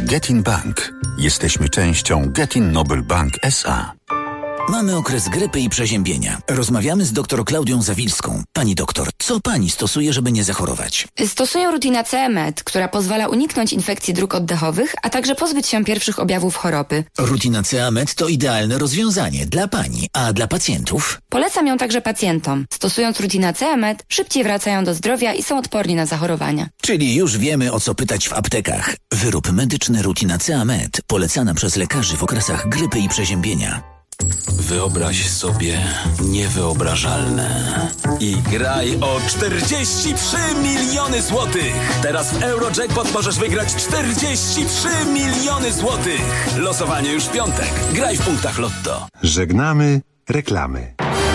Getin Bank. Jesteśmy częścią Getin Noble Bank S.A. Mamy okres grypy i przeziębienia. Rozmawiamy z dr Klaudią Zawilską. Pani doktor, co pani stosuje, żeby nie zachorować? Stosuję Rutinacea Med, która pozwala uniknąć infekcji dróg oddechowych, a także pozbyć się pierwszych objawów choroby. Rutinacea Med to idealne rozwiązanie dla pani, a dla pacjentów? Polecam ją także pacjentom. Stosując Rutinacea Med, szybciej wracają do zdrowia i są odporni na zachorowania. Czyli już wiemy, o co pytać w aptekach. Wyrób medyczny Rutinacea Med, polecana przez lekarzy w okresach grypy i przeziębienia. Wyobraź sobie niewyobrażalne i graj o 43 miliony złotych. Teraz w Eurojackpot możesz wygrać 43 miliony złotych. Losowanie już w piątek. Graj w punktach Lotto. Żegnamy reklamy.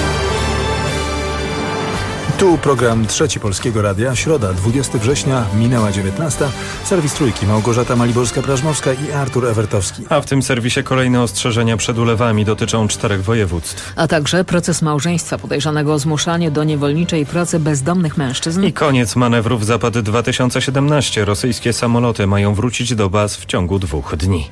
Tu program Trzeci Polskiego Radia. Środa, 20 września, minęła 19. Serwis Trójki, Małgorzata Maliborska-Prażmowska i Artur Ewertowski. A w tym serwisie kolejne ostrzeżenia przed ulewami dotyczą 4 województw. A także proces małżeństwa podejrzanego o zmuszanie do niewolniczej pracy bezdomnych mężczyzn. I koniec manewrów Zapad 2017. Rosyjskie samoloty mają wrócić do baz w ciągu 2 dni.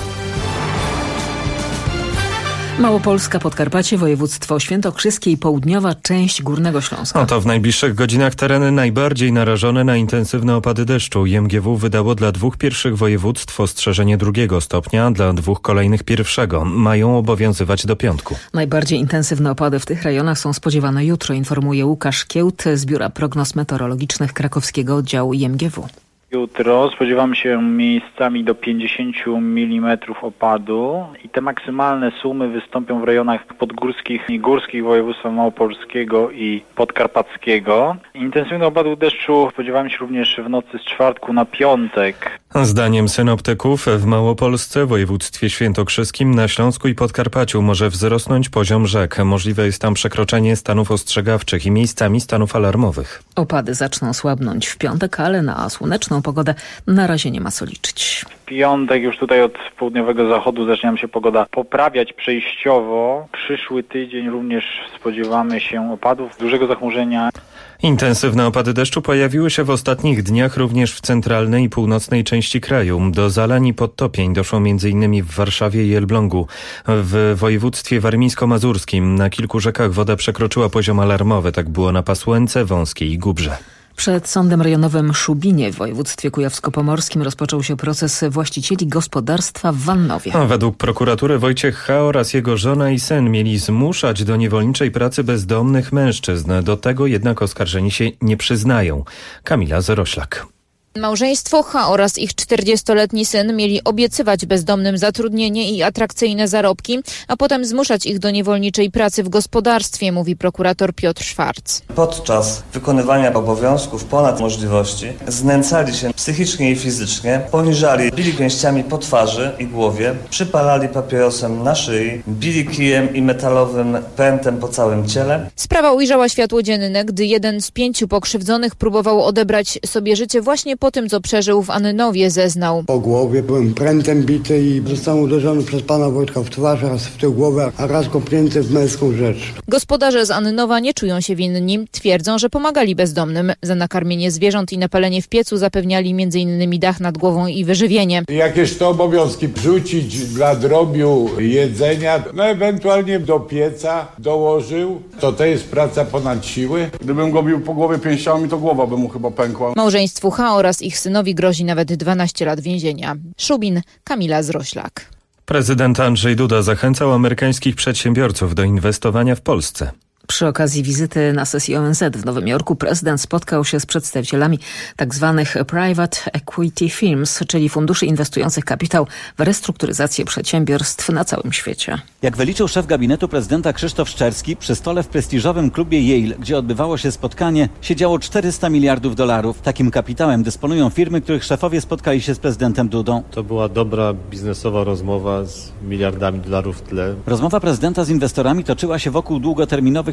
Małopolska, Podkarpacie, województwo świętokrzyskie i południowa część Górnego Śląska. Oto w najbliższych godzinach tereny najbardziej narażone na intensywne opady deszczu. IMGW wydało dla 2 pierwszych województw ostrzeżenie 2 stopnia, dla 2 kolejnych 1. Mają obowiązywać do piątku. Najbardziej intensywne opady w tych rejonach są spodziewane jutro, informuje Łukasz Kiełt z Biura Prognoz Meteorologicznych Krakowskiego Oddziału IMGW. Jutro spodziewamy się miejscami do 50 mm opadu i te maksymalne sumy wystąpią w rejonach podgórskich i górskich województwa małopolskiego i podkarpackiego. Intensywnych opadów deszczu spodziewamy się również w nocy z czwartku na piątek. Zdaniem synoptyków w Małopolsce, województwie świętokrzyskim, na Śląsku i Podkarpaciu może wzrosnąć poziom rzek. Możliwe jest tam przekroczenie stanów ostrzegawczych i miejscami stanów alarmowych. Opady zaczną słabnąć w piątek, ale na słoneczną pogodę na razie nie ma co liczyć. W piątek już tutaj od południowego zachodu zaczyna się pogoda poprawiać przejściowo. Przyszły tydzień również spodziewamy się opadów, dużego zachmurzenia. Intensywne opady deszczu pojawiły się w ostatnich dniach również w centralnej i północnej części kraju. Do zalań i podtopień doszło m.in. w Warszawie i Elblągu. W województwie warmińsko-mazurskim na kilku rzekach woda przekroczyła poziom alarmowy. Tak było na Pasłęce, Wąskiej i Gubrze. Przed Sądem Rejonowym Szubinie w województwie kujawsko-pomorskim rozpoczął się proces właścicieli gospodarstwa w Wannowie. Według prokuratury Wojciech H. oraz jego żona i syn mieli zmuszać do niewolniczej pracy bezdomnych mężczyzn. Do tego jednak oskarżeni się nie przyznają. Kamila Zeroślak. Małżeństwo H. oraz ich 40-letni syn mieli obiecywać bezdomnym zatrudnienie i atrakcyjne zarobki, a potem zmuszać ich do niewolniczej pracy w gospodarstwie, mówi prokurator Piotr Szwarc. Podczas wykonywania obowiązków ponad możliwości znęcali się psychicznie i fizycznie, poniżali, bili pięściami po twarzy i głowie, przypalali papierosem na szyi, bili kijem i metalowym prętem po całym ciele. Sprawa ujrzała światło dzienne, gdy jeden z 5 pokrzywdzonych próbował odebrać sobie życie właśnie po tym, co przeżył w Annowie, zeznał. Po głowie byłem prętem bity i zostałem uderzony przez pana Wojtka w twarz, raz w tył głowy, a raz kopnięty w męską rzecz. Gospodarze z Annowa nie czują się winni. Twierdzą, że pomagali bezdomnym. Za nakarmienie zwierząt i napalenie w piecu zapewniali m.in. dach nad głową i wyżywienie. Jakieś to obowiązki wrzucić dla drobiu jedzenia, ewentualnie do pieca dołożył. To jest praca ponad siły. Gdybym go bił po głowie pięściami, to głowa by mu chyba pękła. Małżeństwu H. oraz ich synowi grozi nawet 12 lat więzienia. Szubin, Kamila Zroślak. Prezydent Andrzej Duda zachęcał amerykańskich przedsiębiorców do inwestowania w Polsce. Przy okazji wizyty na sesji ONZ w Nowym Jorku prezydent spotkał się z przedstawicielami tzw. private equity firms, czyli funduszy inwestujących kapitał w restrukturyzację przedsiębiorstw na całym świecie. Jak wyliczył szef gabinetu prezydenta Krzysztof Szczerski, przy stole w prestiżowym klubie Yale, gdzie odbywało się spotkanie, siedziało $400 miliardów. Takim kapitałem dysponują firmy, których szefowie spotkali się z prezydentem Dudą. To była dobra biznesowa rozmowa z miliardami dolarów w tle. Rozmowa prezydenta z inwestorami toczyła się wokół długoterminowych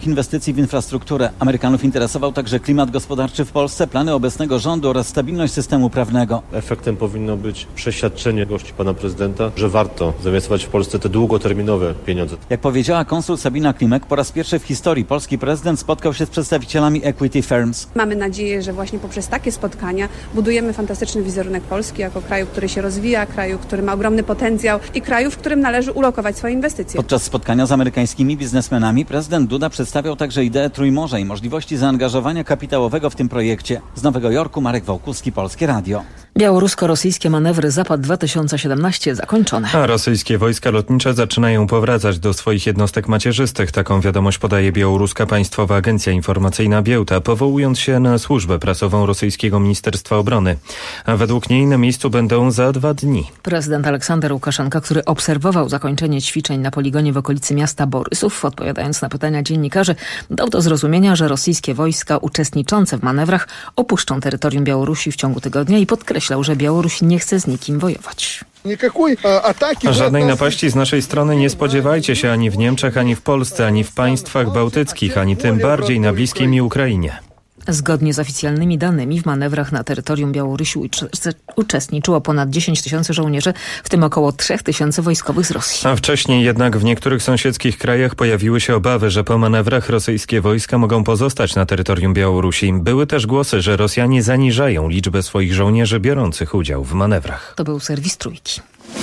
nowych inwestycji w infrastrukturę. Amerykanów interesował także klimat gospodarczy w Polsce, plany obecnego rządu oraz stabilność systemu prawnego. Efektem powinno być przeświadczenie gości pana prezydenta, że warto zainwestować w Polsce te długoterminowe pieniądze. Jak powiedziała konsul Sabina Klimek, po raz pierwszy w historii polski prezydent spotkał się z przedstawicielami Equity Firms. Mamy nadzieję, że właśnie poprzez takie spotkania budujemy fantastyczny wizerunek Polski jako kraju, który się rozwija, kraju, który ma ogromny potencjał i kraju, w którym należy ulokować swoje inwestycje. Podczas spotkania z amerykańskimi biznesmenami prezydent Duda przedstawiał także ideę Trójmorza i możliwości zaangażowania kapitałowego w tym projekcie. Z Nowego Jorku Marek Wołkuski, Polskie Radio. Białorusko-rosyjskie manewry Zapad 2017 zakończone. A rosyjskie wojska lotnicze zaczynają powracać do swoich jednostek macierzystych. Taką wiadomość podaje białoruska Państwowa Agencja Informacyjna Białta, powołując się na służbę prasową rosyjskiego Ministerstwa Obrony. A według niej na miejscu będą za 2 dni. Prezydent Aleksander Łukaszenka, który obserwował zakończenie ćwiczeń na poligonie w okolicy miasta Borysów, odpowiadając na pytania dziennikarzy, dał do zrozumienia, że rosyjskie wojska uczestniczące w manewrach opuszczą terytorium Białorusi w ciągu tygodnia i podkreślał, że Białoruś nie chce z nikim wojować. Żadnej napaści z naszej strony nie spodziewajcie się ani w Niemczech, ani w Polsce, ani w państwach bałtyckich, ani tym bardziej na bliskiej mi Ukrainie. Zgodnie z oficjalnymi danymi w manewrach na terytorium Białorusi uczestniczyło ponad 10 000 żołnierzy, w tym około 3 000 wojskowych z Rosji. A wcześniej jednak w niektórych sąsiedzkich krajach pojawiły się obawy, że po manewrach rosyjskie wojska mogą pozostać na terytorium Białorusi. Były też głosy, że Rosjanie zaniżają liczbę swoich żołnierzy biorących udział w manewrach. To był serwis Trójki.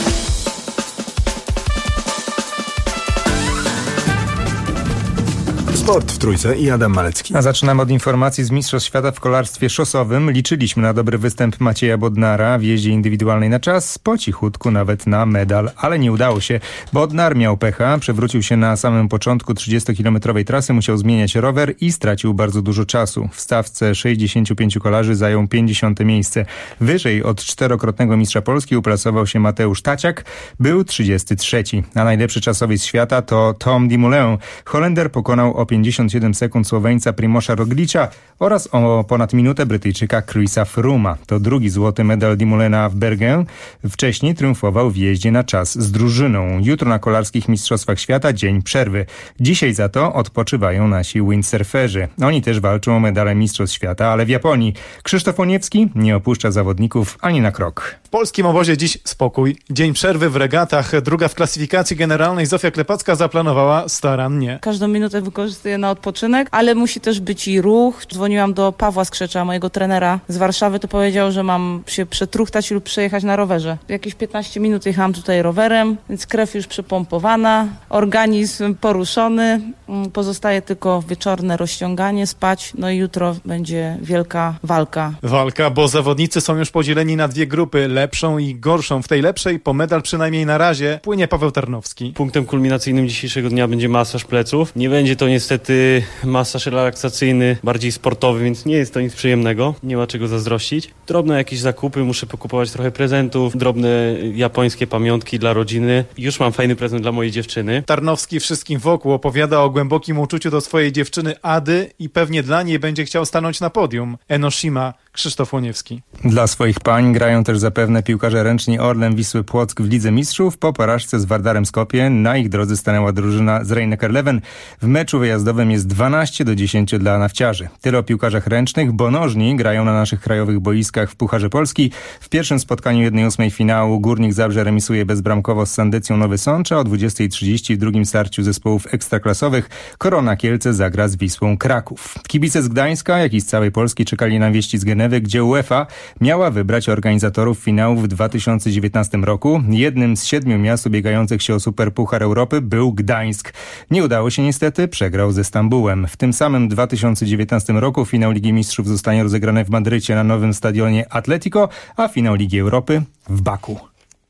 Sport w Trójce i Adam Malecki. A zaczynamy od informacji z Mistrzostw Świata w kolarstwie szosowym. Liczyliśmy na dobry występ Macieja Bodnara w jeździe indywidualnej na czas, po cichutku nawet na medal, ale nie udało się. Bodnar miał pecha, przewrócił się na samym początku 30-kilometrowej trasy, musiał zmieniać rower i stracił bardzo dużo czasu. W stawce 65 kolarzy zajął 50. miejsce. Wyżej od 4-krotnego mistrza Polski uplasował się Mateusz Taciak, był 33. A najlepszy czasowiec świata to Tom Dumoulin. Holender pokonał o 57 sekund Słoweńca Primosza Roglicza oraz o ponad minutę Brytyjczyka Chrisa Frooma. To drugi złoty medal Dumoulina w Bergen. Wcześniej triumfował w jeździe na czas z drużyną. Jutro na kolarskich mistrzostwach świata dzień przerwy. Dzisiaj za to odpoczywają nasi windsurferzy. Oni też walczą o medale mistrzostw świata, ale w Japonii. Krzysztof Oniewski nie opuszcza zawodników ani na krok. W polskim obozie dziś spokój. Dzień przerwy w regatach. Druga w klasyfikacji generalnej Zofia Klepacka zaplanowała starannie. Każdą minutę wykorzystuję na odpoczynek, ale musi też być i ruch. Dzwoniłam do Pawła Skrzecza, mojego trenera z Warszawy, to powiedział, że mam się przetruchtać lub przejechać na rowerze. Jakieś 15 minut jechałam tutaj rowerem, więc krew już przepompowana, organizm poruszony. Pozostaje tylko wieczorne rozciąganie, spać, no i jutro będzie wielka walka. Walka, bo zawodnicy są już podzieleni na 2 grupy, lepszą i gorszą. W tej lepszej po medal przynajmniej na razie płynie Paweł Tarnowski. Punktem kulminacyjnym dzisiejszego dnia będzie masaż pleców. Nie będzie to niestety masaż relaksacyjny, bardziej sportowy, więc nie jest to nic przyjemnego. Nie ma czego zazdrościć. Drobne jakieś zakupy, muszę pokupować trochę prezentów, drobne japońskie pamiątki dla rodziny. Już mam fajny prezent dla mojej dziewczyny. Tarnowski wszystkim wokół opowiada o głębokim uczuciu do swojej dziewczyny Ady i pewnie dla niej będzie chciał stanąć na podium. Enoshima, Krzysztof Łoniewski. Dla swoich pań grają też zapewne piłkarze ręczni Orlen Wisły Płock w Lidze Mistrzów. Po porażce z Wardarem Skopie na ich drodze stanęła drużyna z Rhein-Neckar Leven. W meczu wyjazdowym jest 12-10 dla nawciarzy. Tyle o piłkarzach ręcznych, bo nożni grają na naszych krajowych boiskach w Pucharze Polski. W pierwszym spotkaniu 1/8 finału Górnik Zabrze remisuje bezbramkowo z Sandecją Nowy Sącz, a o 20:30 w drugim starciu zespołów ekstraklasowych Korona Kielce zagra z Wisłą Kraków. Kibice z Gdańska, jak i z całej Polski czekali na wieści z Genewy, gdzie UEFA miała wybrać organizatorów finału w 2019 roku. Jednym z 7 miast ubiegających się o Superpuchar Europy był Gdańsk. Nie udało się niestety, przegrał ze Stambułem. W tym samym 2019 roku finał Ligi Mistrzów zostanie rozegrany w Madrycie na nowym stadionie Atletico, a finał Ligi Europy w Baku.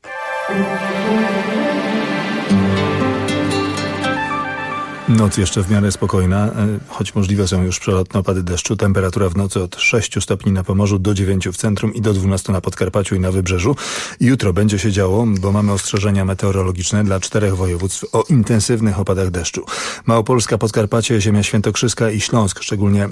Noc jeszcze w miarę spokojna, choć możliwe są już przelotne opady deszczu. Temperatura w nocy od 6 stopni na Pomorzu do 9 w centrum i do 12 na Podkarpaciu i na Wybrzeżu. Jutro będzie się działo, bo mamy ostrzeżenia meteorologiczne dla 4 województw o intensywnych opadach deszczu. Małopolska, Podkarpacie, ziemia świętokrzyska i Śląsk, szczególnie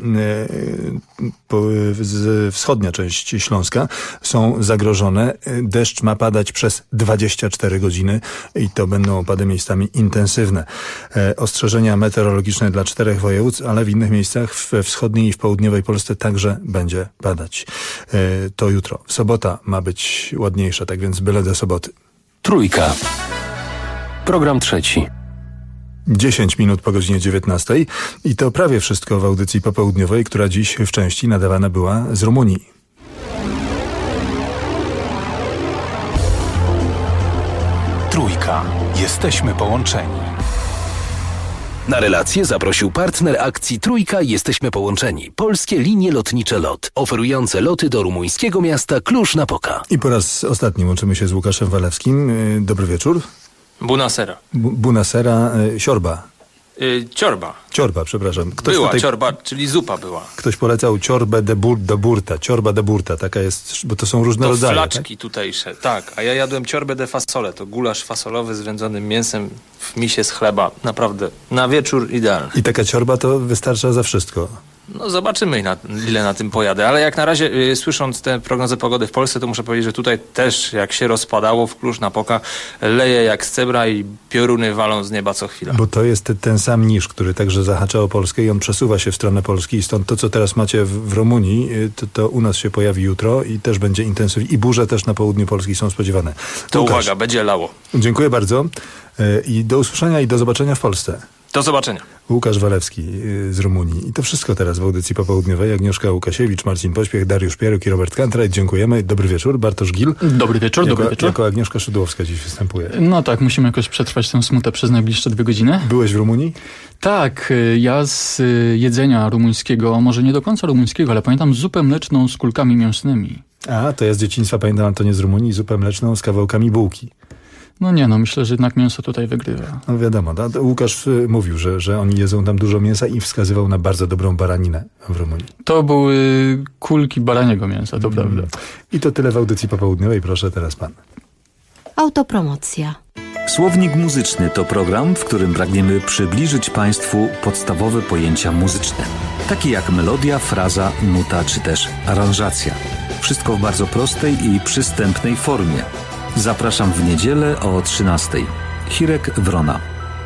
wschodnia część Śląska, są zagrożone. Deszcz ma padać przez 24 godziny i to będą opady miejscami intensywne. Ostrzeżenia ostrzeżenia meteorologiczne dla 4 województw, ale w innych miejscach we wschodniej i w południowej Polsce także będzie padać. To jutro. Sobota ma być ładniejsza, tak więc byle do soboty. Trójka. Program trzeci. 10 minut po godzinie 19 i to prawie wszystko w audycji popołudniowej, która dziś w części nadawana była z Rumunii. Trójka. Jesteśmy połączeni. Na relację zaprosił partner akcji Trójka Jesteśmy Połączeni. Polskie linie lotnicze LOT, oferujące loty do rumuńskiego miasta Cluj-Napoca. I po raz ostatni łączymy się z Łukaszem Walewskim. Dobry wieczór. Bunasera. Bunasera, siorba. Ciorba, przepraszam. Ciorba, czyli zupa była. Ktoś polecał ciorbę de burta, ciorba de burta, taka jest, bo to są różne rodzaje. Flaczki tak? Tutejsze, tak. A ja jadłem ciorbę de fasole, to gulasz fasolowy z wędzonym mięsem w misie z chleba. Naprawdę, na wieczór idealny. I taka ciorba to wystarcza za wszystko. No zobaczymy, ile na tym pojadę. Ale jak na razie, słysząc te prognozy pogody w Polsce, to muszę powiedzieć, że tutaj też, jak się rozpadało w Cluj-Napoca, leje jak z cebra i pioruny walą z nieba co chwila. Bo to jest ten sam niż, który także zahacza o Polskę i on przesuwa się w stronę Polski. I stąd to, co teraz macie w Rumunii, to u nas się pojawi jutro i też będzie intensywnie. I burze też na południu Polski są spodziewane. To Łukasz, uwaga, będzie lało. Dziękuję bardzo i do usłyszenia i do zobaczenia w Polsce. Do zobaczenia. Łukasz Walewski z Rumunii. I to wszystko teraz w audycji popołudniowej. Agnieszka Łukasiewicz, Marcin Pośpiech, Dariusz Pieruk i Robert Kantraj. Dziękujemy. Dobry wieczór. Bartosz Gil. Dobry wieczór, dobry wieczór. Jako Agnieszka Szydłowska dziś występuje. No tak, musimy jakoś przetrwać tę smutę przez najbliższe 2 godziny. Byłeś w Rumunii? Tak, ja z jedzenia rumuńskiego, może nie do końca rumuńskiego, ale pamiętam zupę mleczną z kulkami mięsnymi. A, to ja z dzieciństwa pamiętam Antonię z Rumunii, zupę mleczną z kawałkami bułki. No nie, myślę, że jednak mięso tutaj wygrywa. No wiadomo, Łukasz mówił, że oni jedzą tam dużo mięsa i wskazywał na bardzo dobrą baraninę w Rumunii. To były kulki baraniego mięsa, to prawda. I to tyle w audycji popołudniowej. Proszę teraz pan. Autopromocja. Słownik muzyczny to program, w którym pragniemy przybliżyć Państwu podstawowe pojęcia muzyczne, takie jak melodia, fraza, nuta czy też aranżacja. Wszystko w bardzo prostej i przystępnej formie. Zapraszam w niedzielę o 13:00. Hirek Wrona.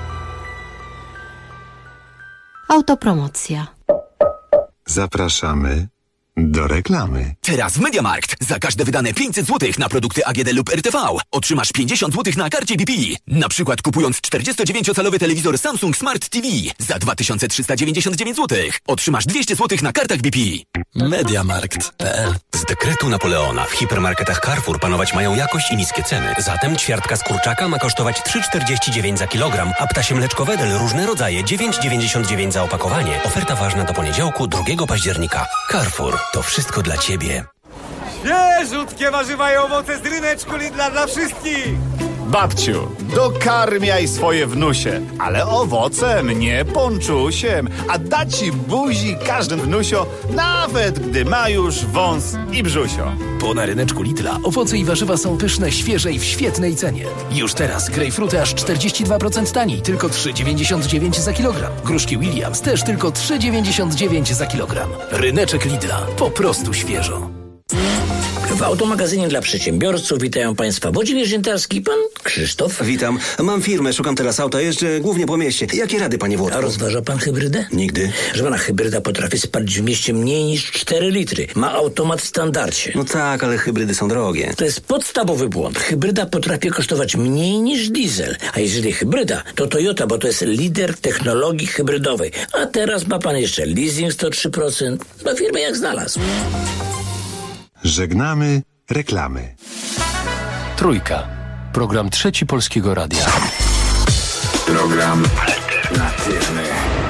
Autopromocja. Zapraszamy do reklamy. Teraz w MediaMarkt za każde wydane 500 zł na produkty AGD lub RTV otrzymasz 50 zł na karcie BP. Na przykład kupując 49-calowy telewizor Samsung Smart TV za 2399 zł otrzymasz 200 zł na kartach BP. MediaMarkt.pl. Z dekretu Napoleona w hipermarketach Carrefour panować mają jakość i niskie ceny. Zatem ćwiartka z kurczaka ma kosztować 3,49 za kilogram, a ptasie mleczko Wedel różne rodzaje 9,99 za opakowanie. Oferta ważna do poniedziałku 2 października. Carrefour. To wszystko dla Ciebie. Świeżutkie warzywa i owoce z ryneczku Lidla dla wszystkich! Babciu, dokarmiaj swoje wnusie, ale owocem, nie ponczusiem, a da ci buzi każdym wnusio, nawet gdy ma już wąs i brzusio. Bo na ryneczku Lidla owoce i warzywa są pyszne, świeże i w świetnej cenie. Już teraz grejpfruty aż 42% taniej, tylko 3,99 za kilogram. Gruszki Williams też tylko 3,99 za kilogram. Ryneczek Lidla, po prostu świeżo. W automagazynie dla przedsiębiorców witają Państwa Włodzimierz Ziętarski i pan Krzysztof. Witam. Mam firmę, szukam teraz auta, jeżdżę głównie po mieście. Jakie rady, panie Włodku? A rozważa pan hybrydę? Nigdy. Że pana hybryda potrafi spalić w mieście mniej niż 4 litry. Ma automat w standardzie. No tak, ale hybrydy są drogie. To jest podstawowy błąd. Hybryda potrafi kosztować mniej niż diesel. A jeżeli hybryda, to Toyota, bo to jest lider technologii hybrydowej. A teraz ma pan jeszcze leasing 103%. Do firmy jak znalazł. Żegnamy reklamy. Trójka. Program Trzeci Polskiego Radia. Program alternatywny.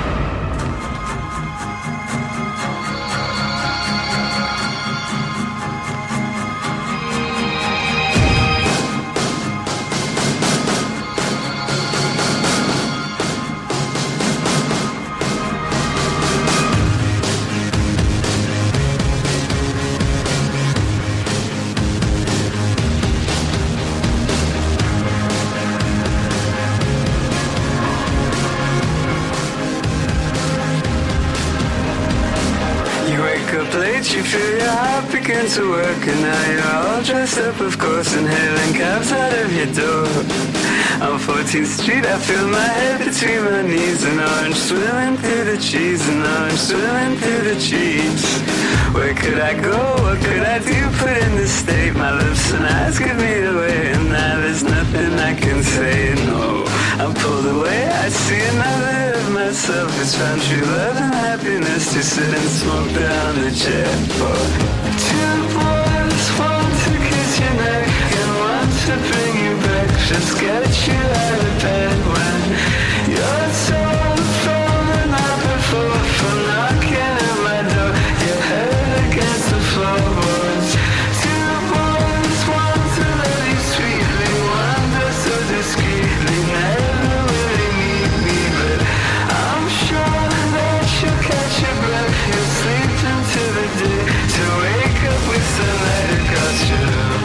You feel your heart begin to work, and now you're all dressed up, of course, and hailing cabs out of your door. On 14th Street I feel my head between my knees, and orange swimming through the cheese, and orange swimming through the cheese. Where could I go, what could I do, put in this state? My lips and eyes give me away, and now there's nothing I can say, no. I'm pulled away, I see another of myself. It's found true love and happiness to sit and smoke down the jet. Oh. Two boys, one to kiss your neck, and one to bring you back. Just get you out of bed when you're so from the night before, from knocking at my door, your head against the floorboards. Two boys, one to love you sweetly, one does so discreetly, never really need me, but I'm sure that you'll catch your breath, you'll sleep into the day, to wake up with sunlight across your room.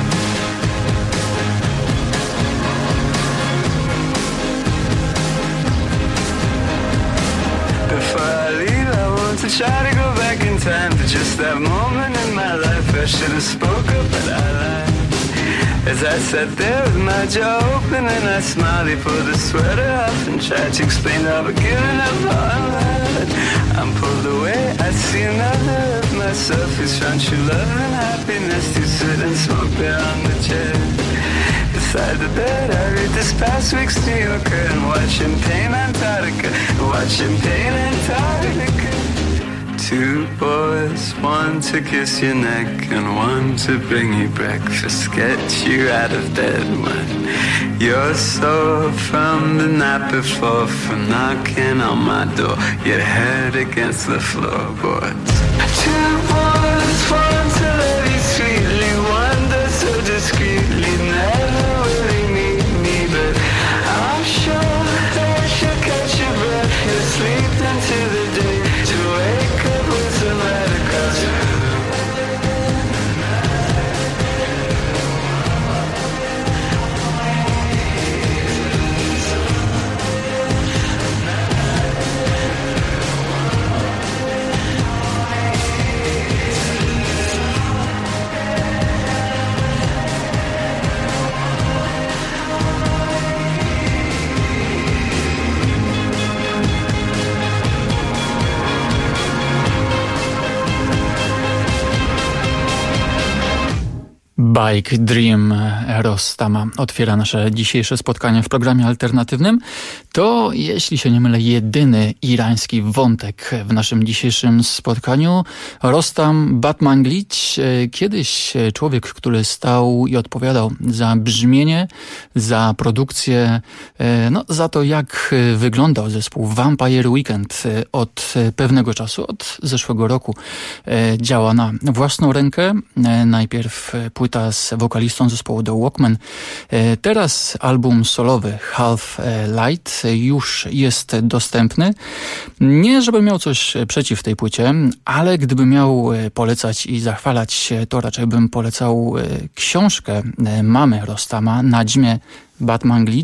Before I leave, I want to try to go back in time to just that moment in my life I should have spoke up, but I lied. As I sat there with my jaw open and I smiled, he pulled the sweater off and tried to explain how I've given up on that. I'm pulled away, I see another of myself who's found true love and happiness to sit and smoke there on the chair. Beside the bed, I read this past week's New Yorker and watch Champagne Antarctica, watch Champagne Antarctica. Two boys, one to kiss your neck and one to bring you breakfast, get you out of bed when you're sore from the night before, from knocking on my door, your head against the floorboards. Two boys, one to love you sweetly, one does so discreetly, never really need me, but I'm sure that you'll catch your breath, you'll sleep into the day, to wake up with sunlight across your room. Bike Dream Rostama otwiera nasze dzisiejsze spotkanie w programie alternatywnym. To, jeśli się nie mylę, jedyny irański wątek w naszym dzisiejszym spotkaniu. Rostam Batmanglij, kiedyś człowiek, który stał i odpowiadał za brzmienie, za produkcję, no, za to, jak wyglądał zespół Vampire Weekend od pewnego czasu, od zeszłego roku. Działa na własną rękę. Najpierw płyta z wokalistą zespołu The Walkmen. Teraz album solowy Half Light już jest dostępny. Nie, żebym miał coś przeciw tej płycie, ale gdybym miał polecać i zachwalać, to raczej bym polecał książkę mamy Rostama, Nadźmie Batmanglij.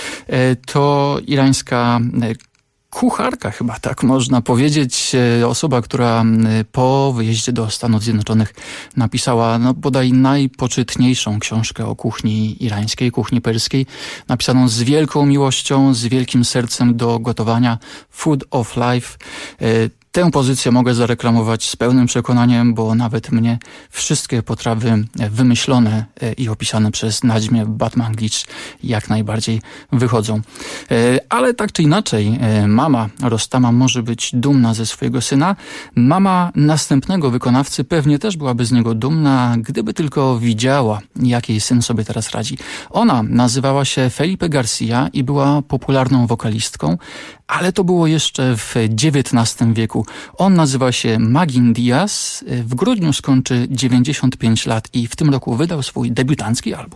To irańska kucharka, chyba tak można powiedzieć, osoba, która po wyjeździe do Stanów Zjednoczonych napisała bodaj najpoczytniejszą książkę o kuchni irańskiej, kuchni perskiej, napisaną z wielką miłością, z wielkim sercem do gotowania, Food of Life. Tę pozycję mogę zareklamować z pełnym przekonaniem, bo nawet mnie wszystkie potrawy wymyślone i opisane przez Nadźmie Batmanglij jak najbardziej wychodzą. Ale tak czy inaczej, mama Rostama może być dumna ze swojego syna. Mama następnego wykonawcy pewnie też byłaby z niego dumna, gdyby tylko widziała, jak jej syn sobie teraz radzi. Ona nazywała się Felipe Garcia i była popularną wokalistką, ale to było jeszcze w XIX wieku. On nazywa się Magin Diaz. W grudniu skończy 95 lat i w tym roku wydał swój debiutancki album.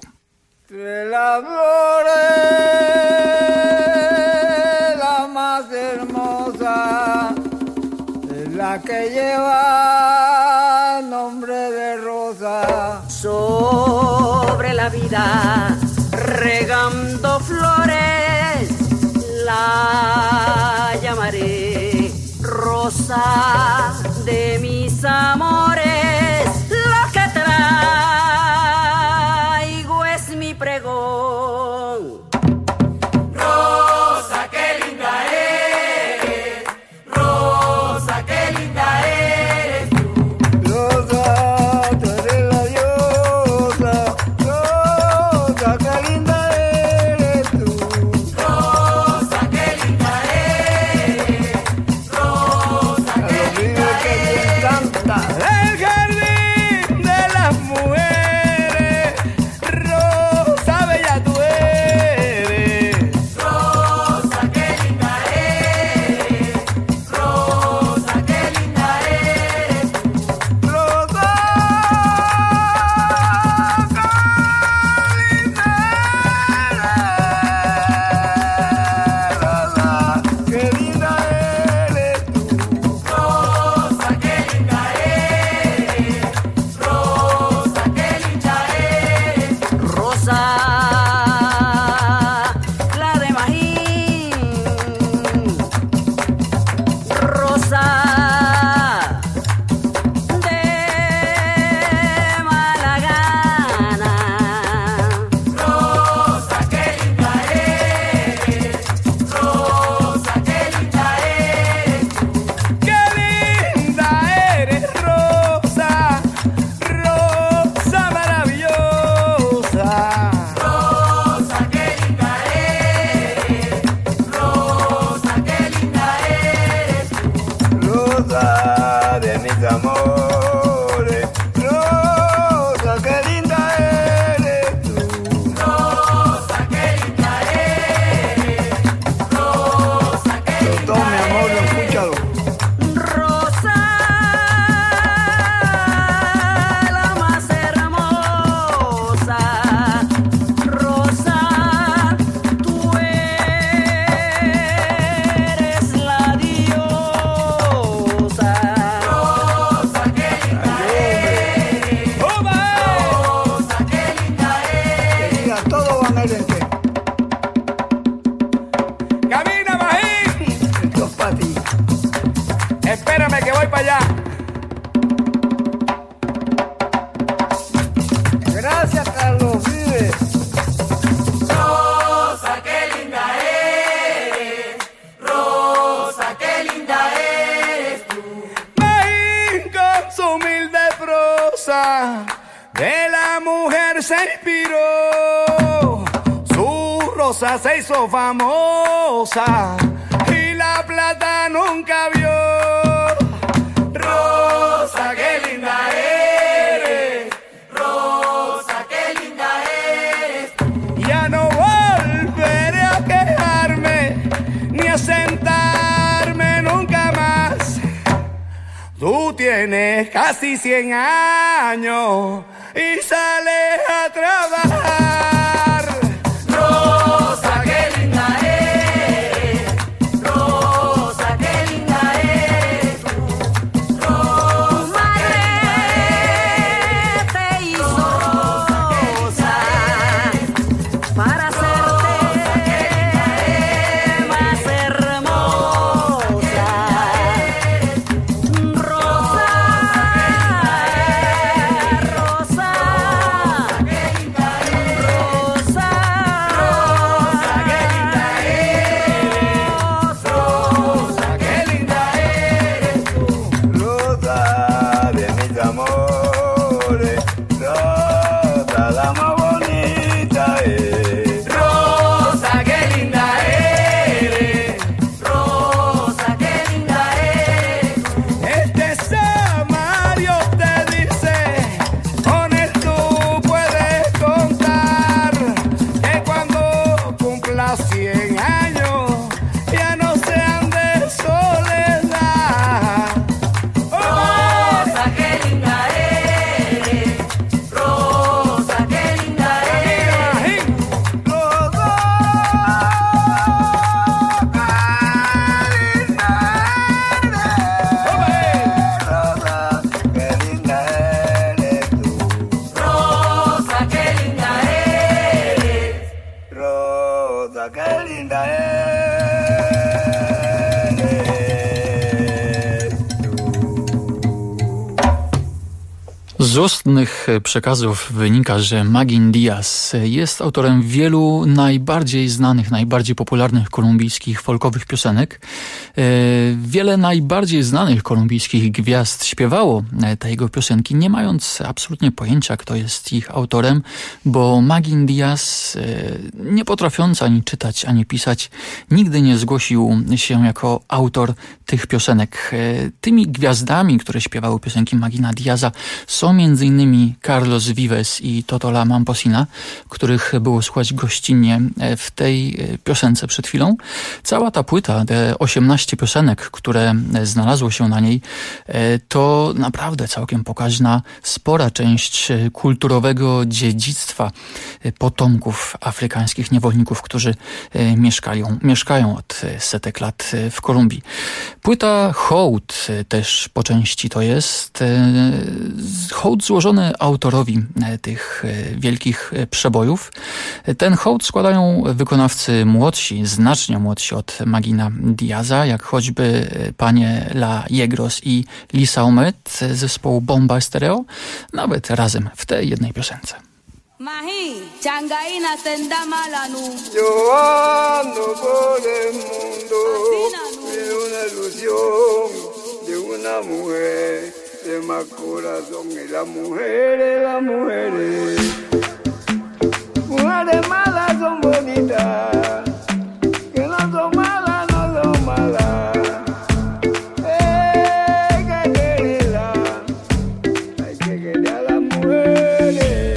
Sobre la vida regando flores la llamaré rosa de mis amores. Lo que traigo es mi pregón. que voy para allá. Gracias, Carlos Vives. Rosa, qué linda eres. Rosa, qué linda eres tú. Maín con su humilde prosa de la mujer se inspiró. Su rosa se hizo famosa y la plata nunca vio. Rosa, qué linda eres. Rosa, qué linda eres. Ya no volveré a quejarme ni a sentarme nunca más. Tú tienes casi 100 años y sales a trabajar. Rosa, qué linda eres. Rosa, qué linda eres tú. Rosa, qué linda te hizo rosa para hacerte más hermosa. Rosa, rosa, qué linda eres. Rosa, rosa, qué linda eres. Rosa, qué linda eres tú. Rosa de mis amores. Rosa, la más bonita es. Rosa, qué linda eres. Rosa, qué linda eres. Este Samario te dice, con él tú puedes contar, que cuando cumplas 100 años ya no sean de soledad. Rosa, qué linda eres. Rosa, qué linda eres. Rosa, qué linda eres tú. Rosa, qué linda eres. Rosa, qué linda eres. Z ustnych przekazów wynika, że Magin Diaz jest autorem wielu najbardziej znanych, najbardziej popularnych kolumbijskich folkowych piosenek. Wiele najbardziej znanych kolumbijskich gwiazd śpiewało te jego piosenki, nie mając absolutnie pojęcia, kto jest ich autorem, bo Magin Diaz, nie potrafiący ani czytać, ani pisać, nigdy nie zgłosił się jako autor tych piosenek. Tymi gwiazdami, które śpiewały piosenki Magina Diaza, są m.in. Carlos Vives i Totola Mamposina, których było słuchać gościnnie w tej piosence przed chwilą. Cała ta płyta, te 18 piosenek, które znalazło się na niej, to naprawdę całkiem pokaźna, spora część kulturowego dziedzictwa potomków afrykańskich niewolników, którzy mieszkają od setek lat w Kolumbii. Płyta Hołd też po części to jest. Hołd złożony autorowi tych wielkich przebojów. Ten hołd składają wykonawcy młodsi, znacznie młodsi od Magina Diaza, jak choćby panie La Yegros i Lisa Omet z zespołu Bomba Estéreo, nawet razem w tej jednej piosence. Mají, changaína, tenda malanu. Yo ando por el mundo de una ilusión de una mujer de más corazón y las mujeres, mujeres malas son bonitas, que no son malas, no son malas. Hay que querer a las mujeres.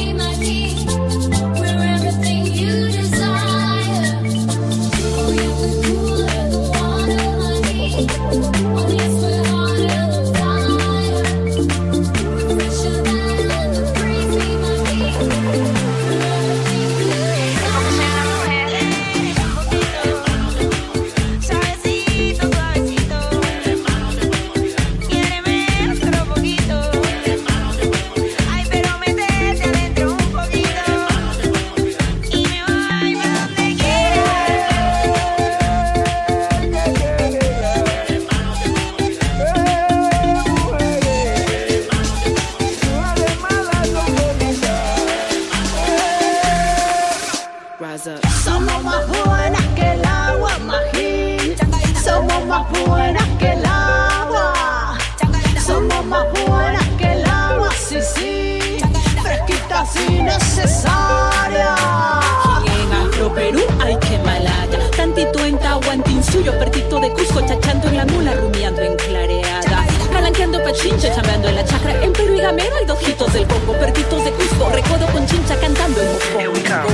Somos más buenas que el agua, Magín. Somos más buenas que el agua. Somos más buenas que el agua, sí, sí. Fresquitas y necesarias. En Afro Perú hay que malaya. Tantito en Tahuantín suyo, pertito de Cusco, chachando en la mula, rumiando en clareada. Palanqueando pachincha, chambeando en la chacra. En Perú y Gamero hay dojitos del Congo, pertitos de Cusco, recodo con chincha cantando en Mofongo.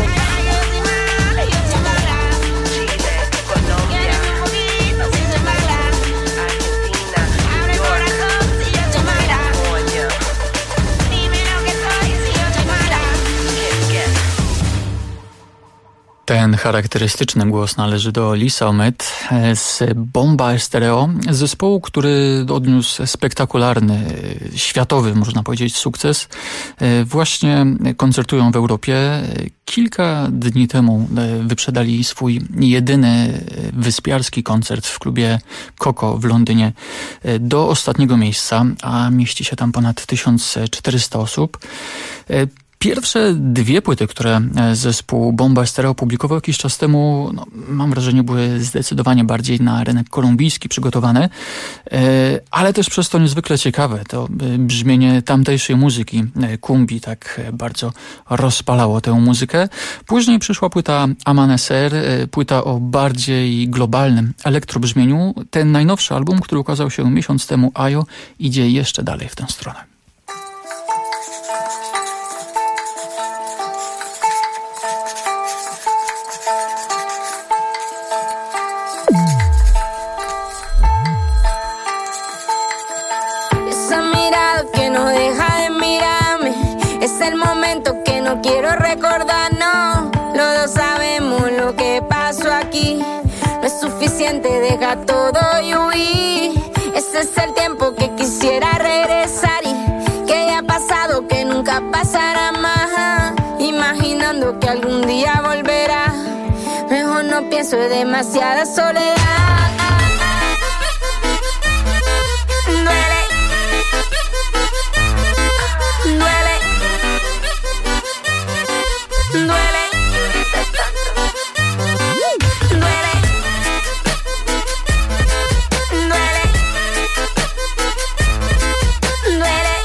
Ten charakterystyczny głos należy do Lisa Omet z Bomba Estéreo, zespołu, który odniósł spektakularny, światowy, można powiedzieć, sukces. Właśnie koncertują w Europie. Kilka dni temu wyprzedali swój jedyny wyspiarski koncert w klubie Coco w Londynie do ostatniego miejsca, a mieści się tam ponad 1400 osób. Pierwsze dwie płyty, które zespół Bomba Estéreo publikował jakiś czas temu, mam wrażenie, były zdecydowanie bardziej na rynek kolumbijski przygotowane, ale też przez to niezwykle ciekawe. To brzmienie tamtejszej muzyki, kumbi, tak bardzo rozpalało tę muzykę. Później przyszła płyta Amanecer, płyta o bardziej globalnym elektrobrzmieniu. Ten najnowszy album, który ukazał się miesiąc temu, Ayo, idzie jeszcze dalej w tę stronę. El momento que no quiero recordar, no. Los dos sabemos lo que pasó aquí. No es suficiente, deja todo y huir. Ese es el tiempo que quisiera regresar y que ya ha pasado, que nunca pasará más. Imaginando que algún día volverá. Mejor no pienso, es demasiada soledad. Duele. Duele. Duele, duele, duele, duele,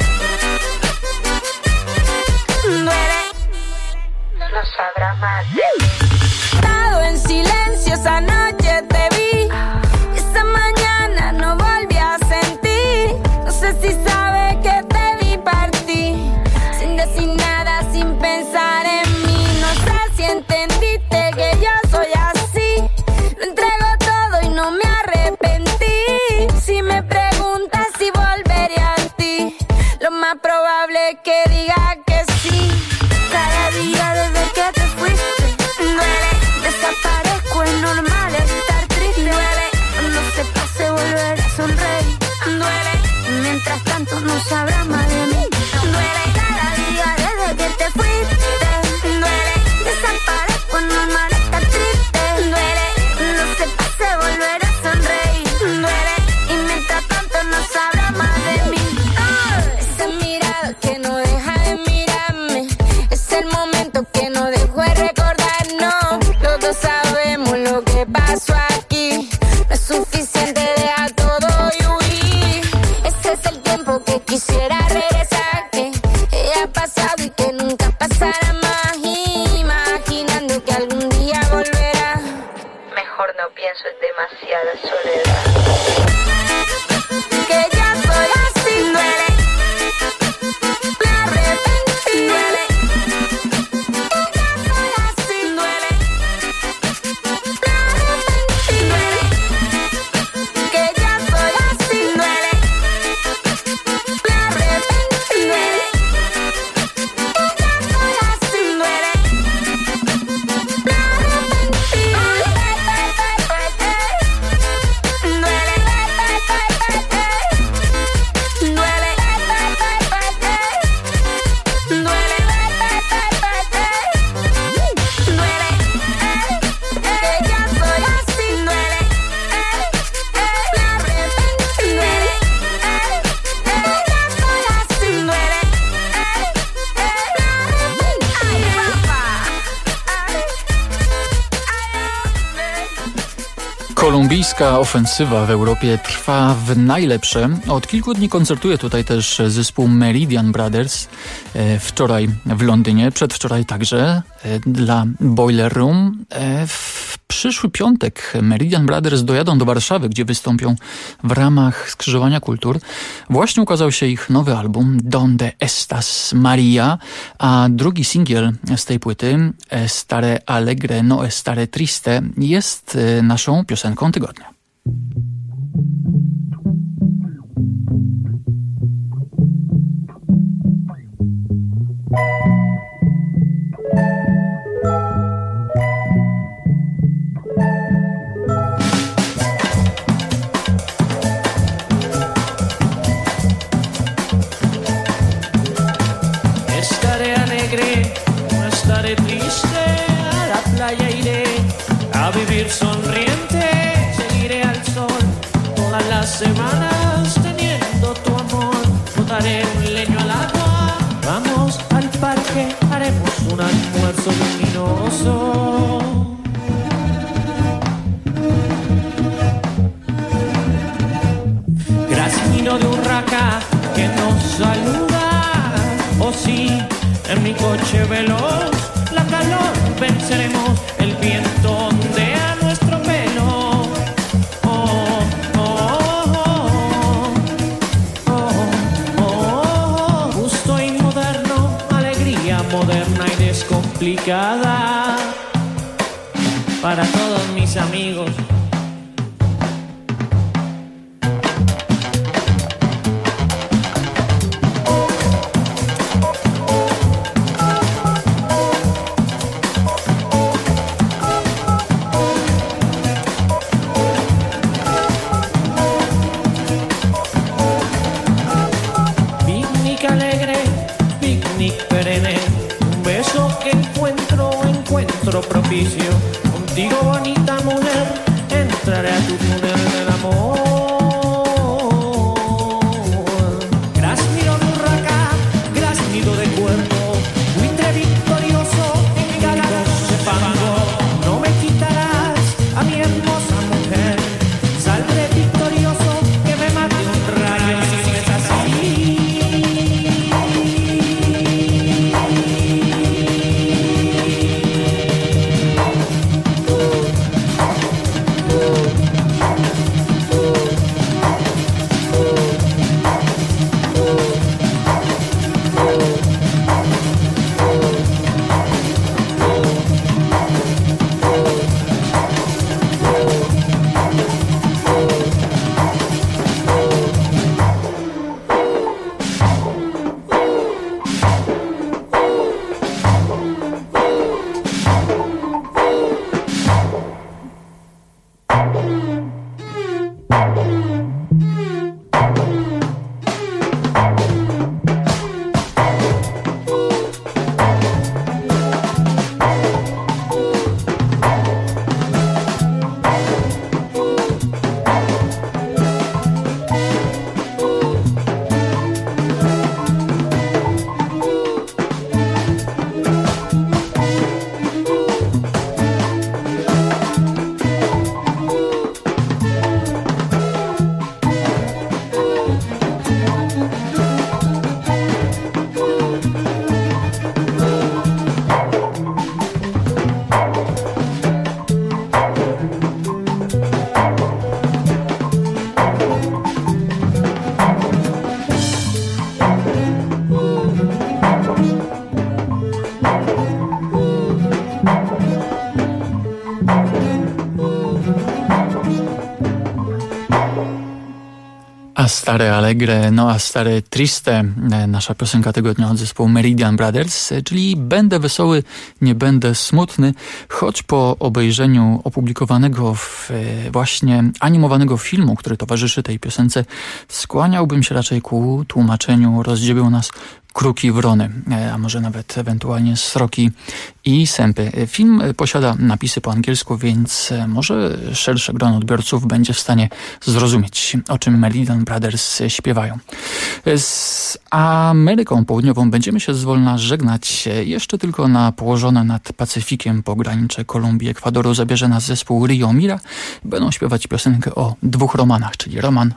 duele. No sabrá más de mí. Estado en silencio, esa noche te vi. Esa mañana no volví a sentir. No sé si sabes que te vi partir. Sin decir nada, sin pensar en si entendiste que yo soy así, lo entrego todo y no me arrepentí. Si me preguntas si volveré a ti, lo más probable es que diga que sí. Cada día desde que te fuiste, duele, desaparezco, es normal estar triste. Duele, cuando se pase volver a sonreír. Duele, mientras tanto no sabrá más de mí. Duele, cada día desde que te fuiste. Desaparezco, normal estar triste. Duele, no se pase volver a sonreír. Duele, y mientras tanto no sabrá más de mí. Esa mirada que no deja de mirarme. Es el momento que no dejo de recordar. No, los dos sabemos lo que pasó aquí. No es suficiente, deja todo y huir. Ese es el tiempo que quisiera regresar, que ya ha pasado y que nunca pasará más. No pienso, es demasiada soledad. Que ya soy así, duele. Me arrepentí, duele. Kolumbijska ofensywa w Europie trwa w najlepsze. Od kilku dni koncertuje tutaj też zespół Meridian Brothers. Wczoraj w Londynie, przedwczoraj także dla Boiler Room. W przyszły piątek Meridian Brothers dojadą do Warszawy, gdzie wystąpią w ramach Skrzyżowania Kultur. Właśnie ukazał się ich nowy album Donde Estas Maria, a drugi singiel z tej płyty Estaré Alegre, no Estaré Triste jest naszą piosenką tygodnia. Estaré alegre, no estaré triste, a la playa iré a vivir sonriente, seguiré al sol todas las semanas teniendo tu amor, botaré un leño al agua, vamos al parque, haremos un almuerzo luminoso. Graznido de urraca que nos saluda, oh sí, en mi coche veloz, la calor venceremos, el viento ondea nuestro pelo. Oh, oh, oh, oh, oh, oh, gusto y moderno, alegría moderna y descomplicada para todos mis amigos. Propicio, contigo bonita mujer, entraré a tu túnel del amor. Graznido de urraca, graznido de cuerpo, buitre victorioso, en galgos de fango, no me quitarás a mi hermosa mujer, saldré victorioso, que me mate un rayo si no es así. Estaré Alegre, no Estaré Triste, nasza piosenka tygodnia od zespołu Meridian Brothers, czyli będę wesoły, nie będę smutny, choć po obejrzeniu opublikowanego właśnie animowanego filmu, który towarzyszy tej piosence, skłaniałbym się raczej ku tłumaczeniu: rozdziebią nas Kruki Wrony, a może nawet ewentualnie Sroki i Sępy. Film posiada napisy po angielsku, więc może szersze grono odbiorców będzie w stanie zrozumieć, o czym Meridian Brothers śpiewają. Z Ameryką Południową będziemy się zwolna żegnać. Jeszcze tylko na położone nad Pacyfikiem pogranicze Kolumbii i Ekwadoru zabierze nas zespół Rio Mira. Będą śpiewać piosenkę o dwóch Romanach, czyli Roman.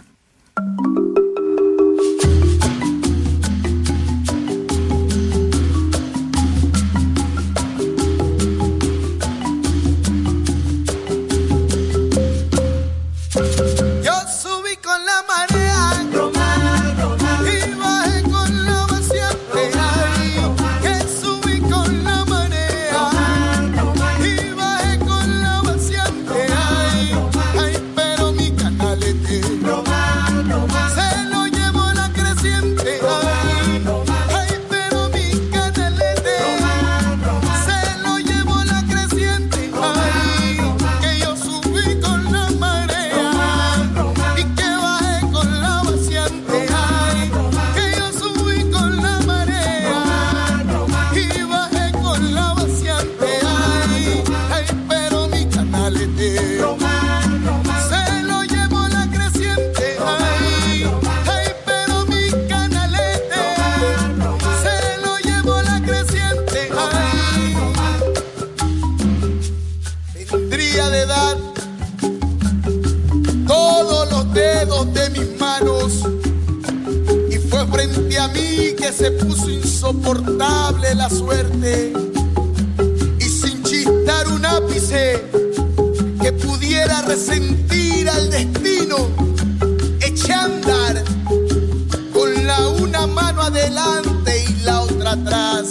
Se puso insoportable la suerte y sin chistar un ápice que pudiera resentir al destino, eché a andar con la una mano adelante y la otra atrás,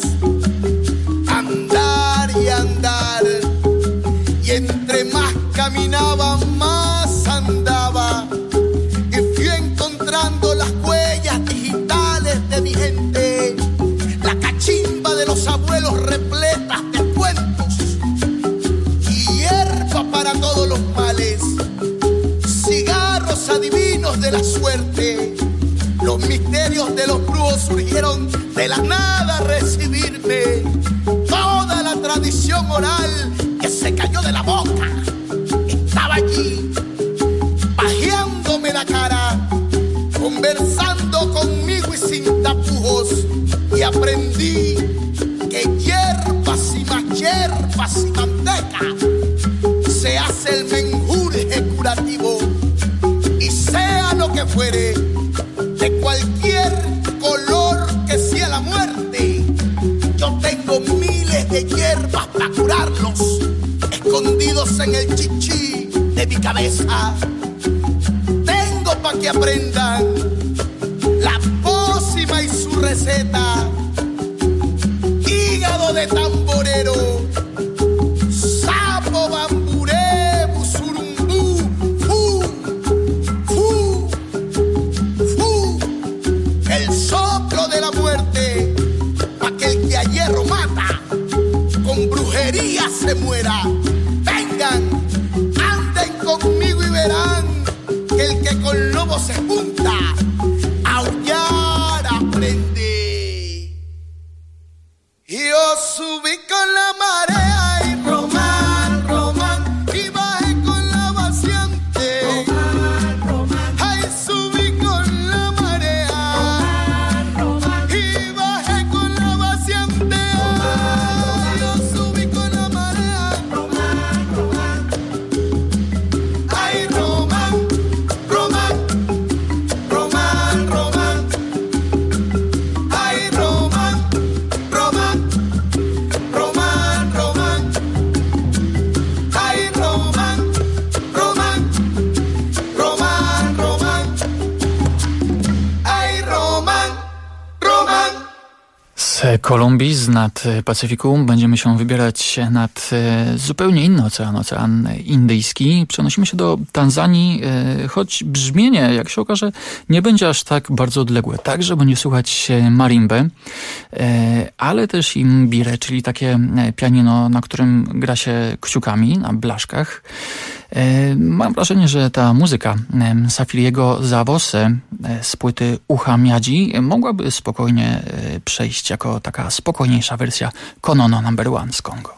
andar y entre más caminaba más andaba y fui encontrando las huellas digitales de mi gente, la cachimba de los abuelos repletas de cuentos y hierba para todos los males, cigarros adivinos de la suerte, los misterios de los brujos surgieron de la nada a recibirme, toda la tradición oral que se cayó de la boca estaba allí, pajeándome la cara, conversando conmigo y sin tapujos, y aprendí que hierbas y más hierbas y manteca se hace el menjurje curativo, y sea lo que fuere, de cualquier color que sea la muerte, yo tengo miles de hierbas para curarlos, escondidos en el chichi de mi cabeza. Tengo pa' que aprendan la pócima y su receta, hígado de tamborero, sapo, bamburé, busurumbú, el soplo de la muerte, pa' que el que a hierro mata, con brujería se muera. Vengan, anden conmigo y verán que el que con lobo se junta, aullar aprende. Yo subí con la marea y Román, y bajé con la vaciante. Ay, subí con la marea y bajé con la vaciante. Ay, yo subí con la marea. Ay, Román. Ay, Román. Z Kolumbii, z nad Pacyfiku będziemy się wybierać nad zupełnie inny ocean Indyjski. Przenosimy się do Tanzanii, choć brzmienie, jak się okaże, nie będzie aż tak bardzo odległe. Także będzie słuchać marimbę, ale też i mbire, czyli takie pianino, na którym gra się kciukami, na blaszkach. Mam wrażenie, że ta muzyka Safiriego Zawose z płyty Ucha Miadzi mogłaby spokojnie przejść jako taka spokojniejsza wersja Konono No. 1 z Kongo.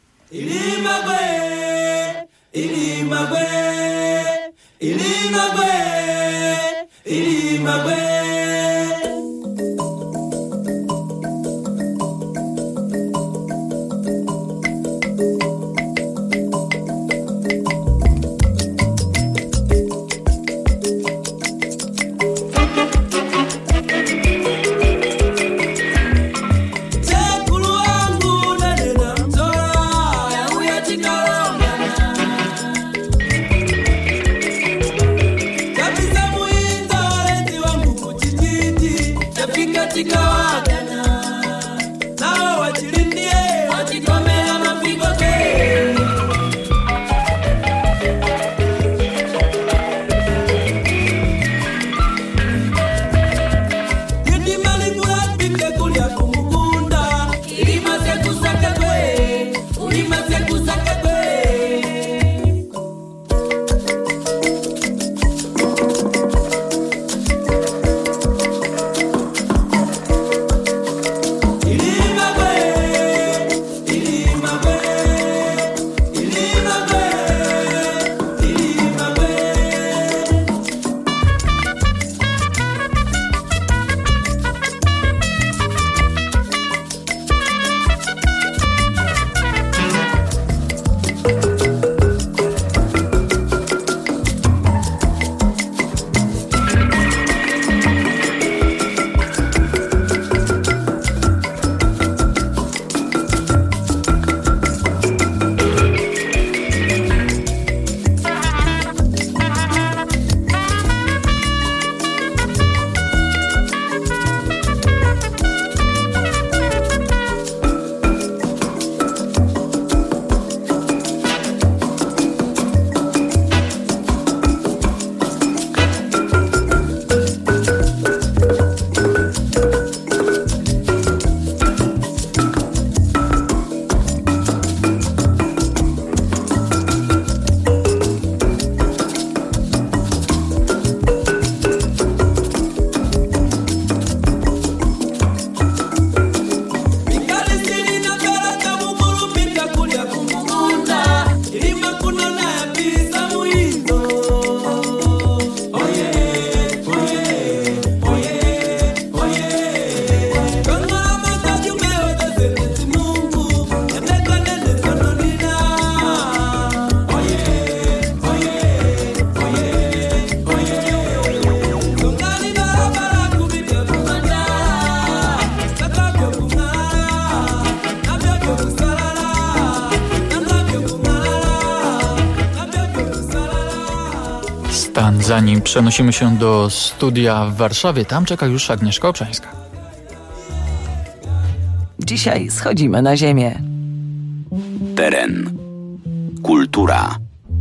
Zanim przenosimy się do studia w Warszawie, tam czeka już Agnieszka Obszańska. Dzisiaj schodzimy na ziemię. Teren. Kultura.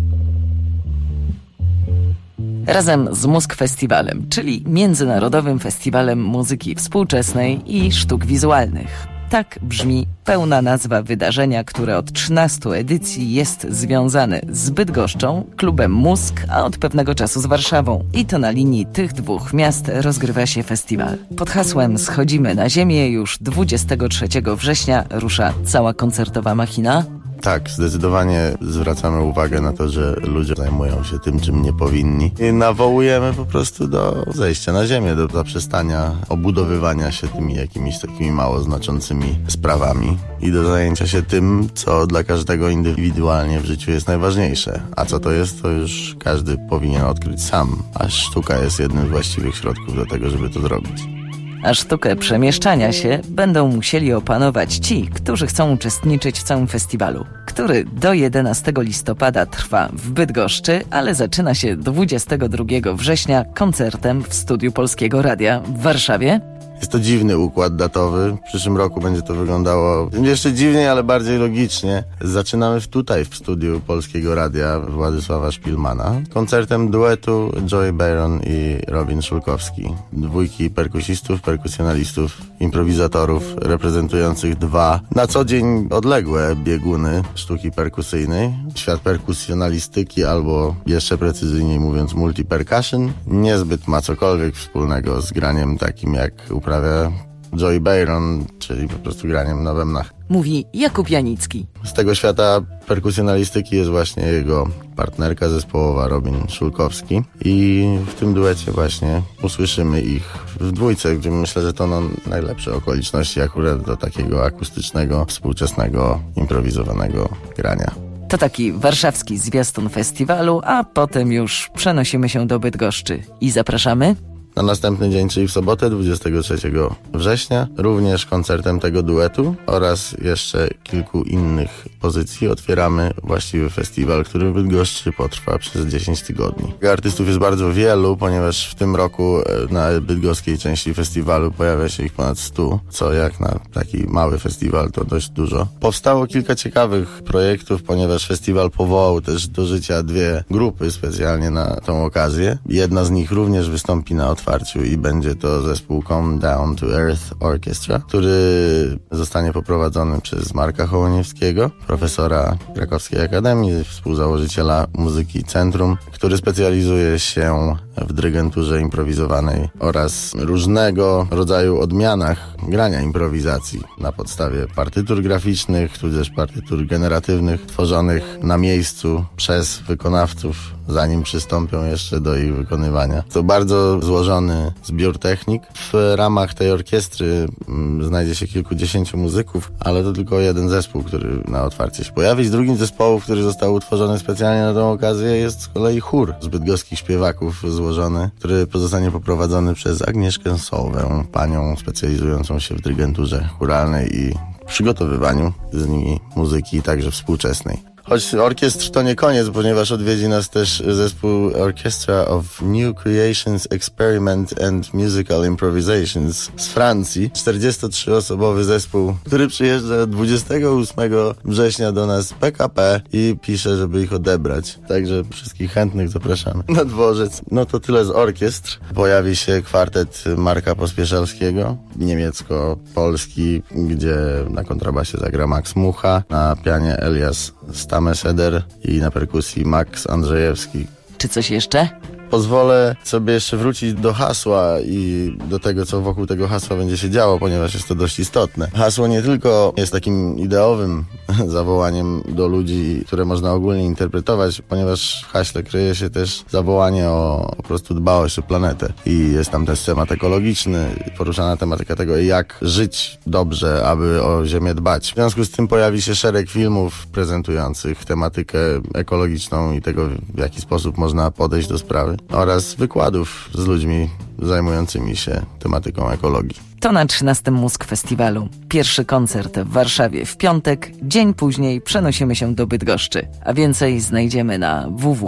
Razem z Musk Festiwalem, czyli Międzynarodowym Festiwalem Muzyki Współczesnej i Sztuk Wizualnych. Tak brzmi pełna nazwa wydarzenia, które od 13 edycji jest związane z Bydgoszczą, klubem Musk, a od pewnego czasu z Warszawą. I to na linii tych dwóch miast rozgrywa się festiwal. Pod hasłem Schodzimy na ziemię już 23 września rusza cała koncertowa machina. Tak, zdecydowanie zwracamy uwagę na to, że ludzie zajmują się tym, czym nie powinni. I nawołujemy po prostu do zejścia na ziemię, do zaprzestania obudowywania się tymi jakimiś takimi mało znaczącymi sprawami i do zajęcia się tym, co dla każdego indywidualnie w życiu jest najważniejsze. A co to jest, to już każdy powinien odkryć sam, a sztuka jest jednym z właściwych środków do tego, żeby to zrobić. A sztukę przemieszczania się będą musieli opanować ci, którzy chcą uczestniczyć w całym festiwalu, który do 11 listopada trwa w Bydgoszczy, ale zaczyna się 22 września koncertem w studiu Polskiego Radia w Warszawie. Jest to dziwny układ datowy. W przyszłym roku będzie to wyglądało jeszcze dziwniej, ale bardziej logicznie. Zaczynamy tutaj w studiu Polskiego Radia Władysława Szpilmana koncertem duetu Joey Byron i Robin Szulkowski. Dwójki perkusistów, perkusjonalistów, improwizatorów reprezentujących dwa na co dzień odległe bieguny sztuki perkusyjnej. Świat perkusjonalistyki albo jeszcze precyzyjniej mówiąc multi-percussion niezbyt ma cokolwiek wspólnego z graniem takim jak uprawia Joey Byron, czyli po prostu graniem na bębnach. Mówi Jakub Janicki. Z tego świata perkusjonalistyki jest właśnie jego partnerka zespołowa Robin Szulkowski i w tym duecie właśnie usłyszymy ich w dwójce, gdzie myślę, że to najlepsze okoliczności akurat do takiego akustycznego, współczesnego, improwizowanego grania. To taki warszawski zwiastun festiwalu, a potem już przenosimy się do Bydgoszczy i zapraszamy na następny dzień, czyli w sobotę 23 września, również koncertem tego duetu oraz jeszcze kilku innych pozycji otwieramy właściwy festiwal, który w Bydgoszczy potrwa przez 10 tygodni. Artystów jest bardzo wielu, ponieważ w tym roku na bydgoskiej części festiwalu pojawia się ich ponad 100, co jak na taki mały festiwal to dość dużo. Powstało kilka ciekawych projektów, ponieważ festiwal powołał też do życia dwie grupy specjalnie na tą okazję. Jedna z nich również wystąpi na otwarciu i będzie to zespół Come Down to Earth Orchestra, który zostanie poprowadzony przez Marka Hołoniewskiego, profesora Krakowskiej Akademii, współzałożyciela Muzyki Centrum, który specjalizuje się w dyrygenturze improwizowanej oraz różnego rodzaju odmianach grania improwizacji na podstawie partytur graficznych, tudzież partytur generatywnych, tworzonych na miejscu przez wykonawców, zanim przystąpią jeszcze do ich wykonywania. To bardzo złożony zbiór technik. W ramach tej orkiestry znajdzie się kilkudziesięciu muzyków, ale to tylko jeden zespół, który na otwarcie się pojawi. Z drugim zespołu, który został utworzony specjalnie na tę okazję, jest z kolei chór z bydgoskich śpiewaków złożony, który pozostanie poprowadzony przez Agnieszkę Sołwę, panią specjalizującą się w dyrygenturze chóralnej i przygotowywaniu z nimi muzyki, także współczesnej. Choć orkiestr to nie koniec, ponieważ odwiedzi nas też zespół Orchestra of New Creations, Experiment and Musical Improvisations z Francji. 43-osobowy zespół, który przyjeżdża 28 września do nas PKP i pisze, żeby ich odebrać. Także wszystkich chętnych zapraszamy na dworzec. No to tyle z orkiestr. Pojawi się kwartet Marka Pospieszalskiego, niemiecko-polski, gdzie na kontrabasie zagra Max Mucha, na pianie Elias Stameseder i na perkusji Max Andrzejewski. Czy coś jeszcze? Pozwolę sobie jeszcze wrócić do hasła i do tego, co wokół tego hasła będzie się działo, ponieważ jest to dość istotne. Hasło nie tylko jest takim ideowym zawołaniem do ludzi, które można ogólnie interpretować, ponieważ w haśle kryje się też zawołanie o po prostu dbałość o planetę. I jest tam też temat ekologiczny, poruszana tematyka tego, jak żyć dobrze, aby o ziemię dbać. W związku z tym pojawi się szereg filmów prezentujących tematykę ekologiczną i tego, w jaki sposób można podejść do sprawy, oraz wykładów z ludźmi zajmującymi się tematyką ekologii. To na 13. Mózg Festiwalu. Pierwszy koncert w Warszawie w piątek, dzień później przenosimy się do Bydgoszczy. A więcej znajdziemy na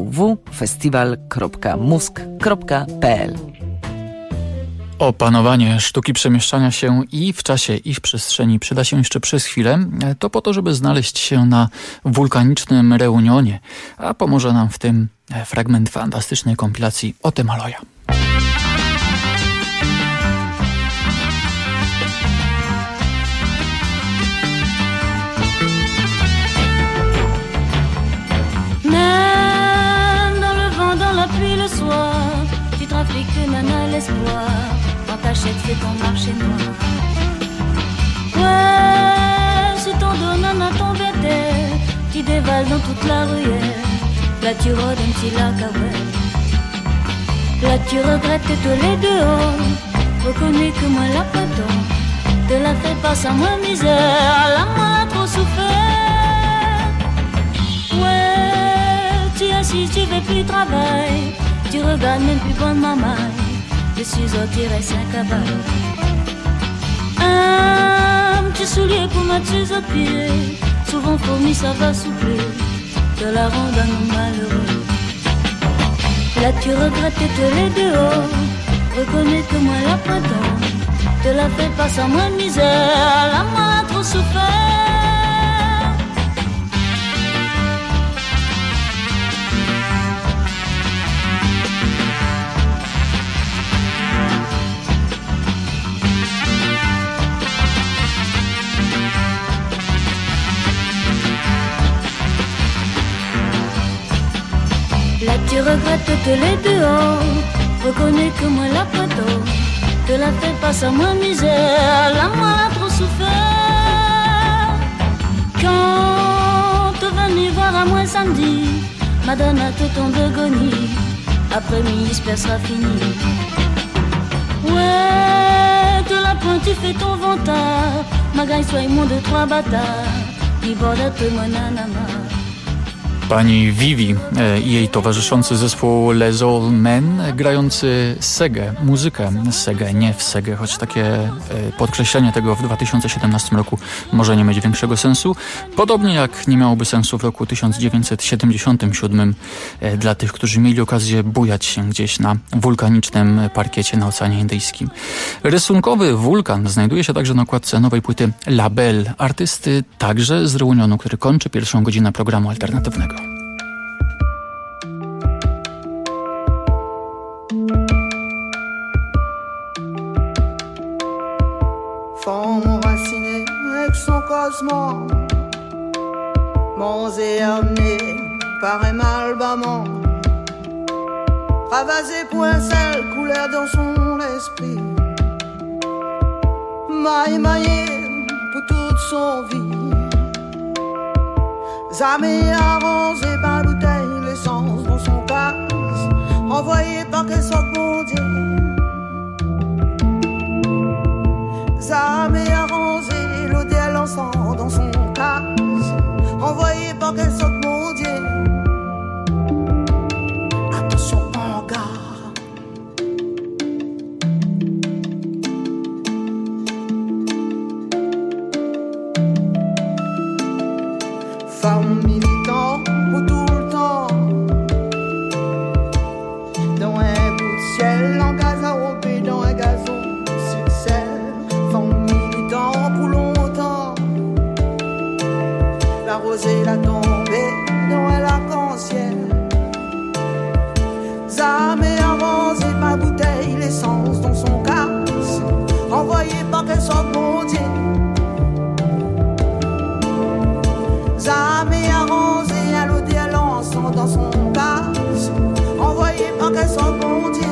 www.festiwal.mózg.pl. Opanowanie sztuki przemieszczania się i w czasie, i w przestrzeni przyda się jeszcze przez chwilę. To po to, żeby znaleźć się na wulkanicznym Reunionie, a pomoże nam w tym fragment fantastycznej kompilacji Otemaloja. Même dans le vent, dans la pluie, le soir, tu trafiques nana l'espoir. Dans ta chatte fait ton marché noir. Ouais, si ton dos nana ton bête, tu dévales dans toute la ruelle. Là tu rôdes un petit lac à ouais. Là tu regrettes tous les dehors. Reconnais que moi la printemps te la fait pas sans moi misère. La moi trop souffert. Ouais, tu es assis, tu fais plus travail. Tu regardes même plus bon maman. Je suis au tiré 5 à balle. Un petit soulier pour mettre sur aux pieds. Souvent fourmi ça va souffler. De la ronde à nos malheureux. Là tu regrettes tous les dehors. Reconnais que moi la printemps te la fais pas sans moins de misère, la main a trop souffert. Là tu regrettes tous les dehors, reconnais que moi la photo, te la fais pas sans moins misère, la main a trop souffert. Quand tu venais voir à moi samedi, Madonna te tombe d'agonie, après minuit sera fini. Ouais, te la pointe, tu fais ton vantard, ma gagne soit mon de trois bâtards, ni borda te monanama. Pani Vivi i jej towarzyszący zespół Les All Men, grający Segę, muzykę Segę, nie w Segę, choć takie podkreślenie tego w 2017 roku może nie mieć większego sensu. Podobnie jak nie miałoby sensu w roku 1977 dla tych, którzy mieli okazję bujać się gdzieś na wulkanicznym parkiecie na Oceanie Indyjskim. Rysunkowy wulkan znajduje się także na okładce nowej płyty La Belle, artysty także z Reunionu, który kończy pierwszą godzinę programu alternatywnego. Femme enracinée avec son cosmo, mangé amené par un malbamant, ravasé poincelle, couleur dans son esprit, maillé pour toute son vie, zamé arrangé par bouteille, l'essence dans son casse, envoyé par quel soit mon Dieu. Zamé arrangé, l'eau de l'encens dans son case, envoyé par quel sorte mon Dieu. Attention en gare. Femme militant pour tout le temps, dans un bout de ciel, en gaz à rouper dans un gazon. Pour longtemps, la rosée l'a tombée dans un arc-en-ciel. Zamé arrosé par bouteille, l'essence dans son casse, envoyé par quel sorte mon Dieu. Zamé arrosé à l'eau de l'encens dans son casse, envoyé par quel sorte mon Dieu.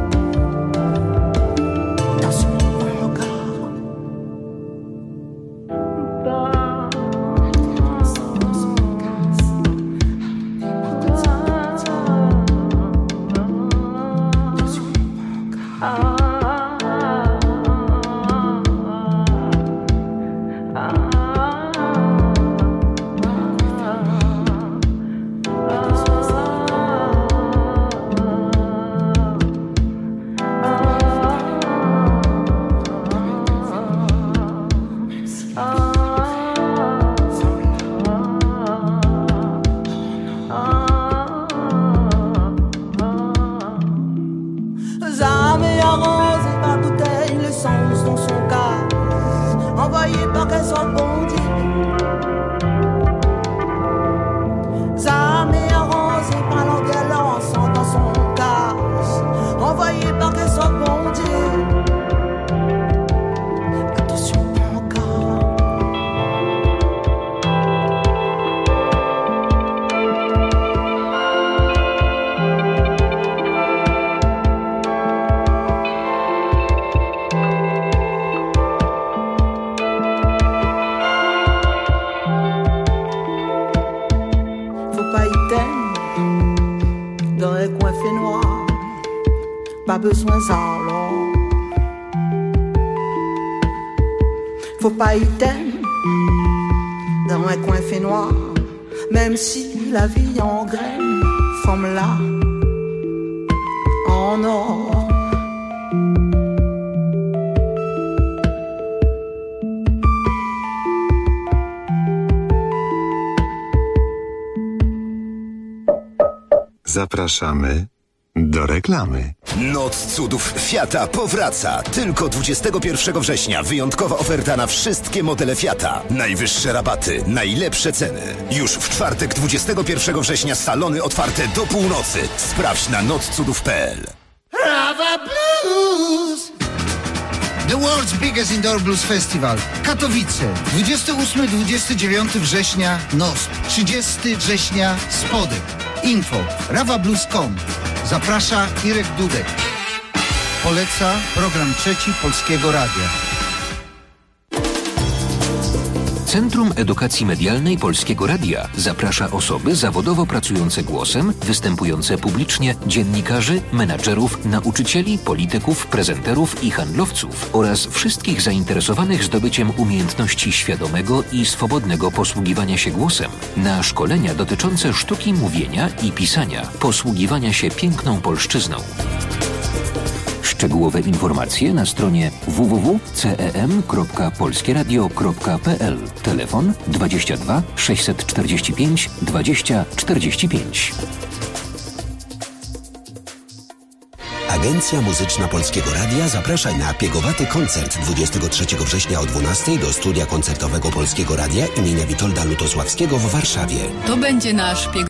Besoin salon, faut pas y t'aimer dans un coin fait noir, même si la vie en graine, forme-la en or. Zapraszamy Do reklamy. Noc cudów Fiata powraca. Tylko 21 września wyjątkowa oferta na wszystkie modele Fiata. Najwyższe rabaty, najlepsze ceny. Już w czwartek 21 września salony otwarte do północy. Sprawdź na notcudów.pl. Rawa Blues! The World's Biggest Indoor Blues Festival. Katowice. 28-29 września NOSP. 30 września Spodek. Info rawablues.com. Zaprasza Irek Dudek. Poleca program trzeci Polskiego Radia. Centrum Edukacji Medialnej Polskiego Radia zaprasza osoby zawodowo pracujące głosem, występujące publicznie, dziennikarzy, menadżerów, nauczycieli, polityków, prezenterów i handlowców oraz wszystkich zainteresowanych zdobyciem umiejętności świadomego i swobodnego posługiwania się głosem na szkolenia dotyczące sztuki mówienia i pisania, posługiwania się piękną polszczyzną. Szczegółowe informacje na stronie www.cem.polskieradio.pl. Telefon 22 645 20 45. Agencja Muzyczna Polskiego Radia zaprasza na piegowaty koncert 23 września o 12 do studia koncertowego Polskiego Radia imienia Witolda Lutosławskiego w Warszawie. To będzie nasz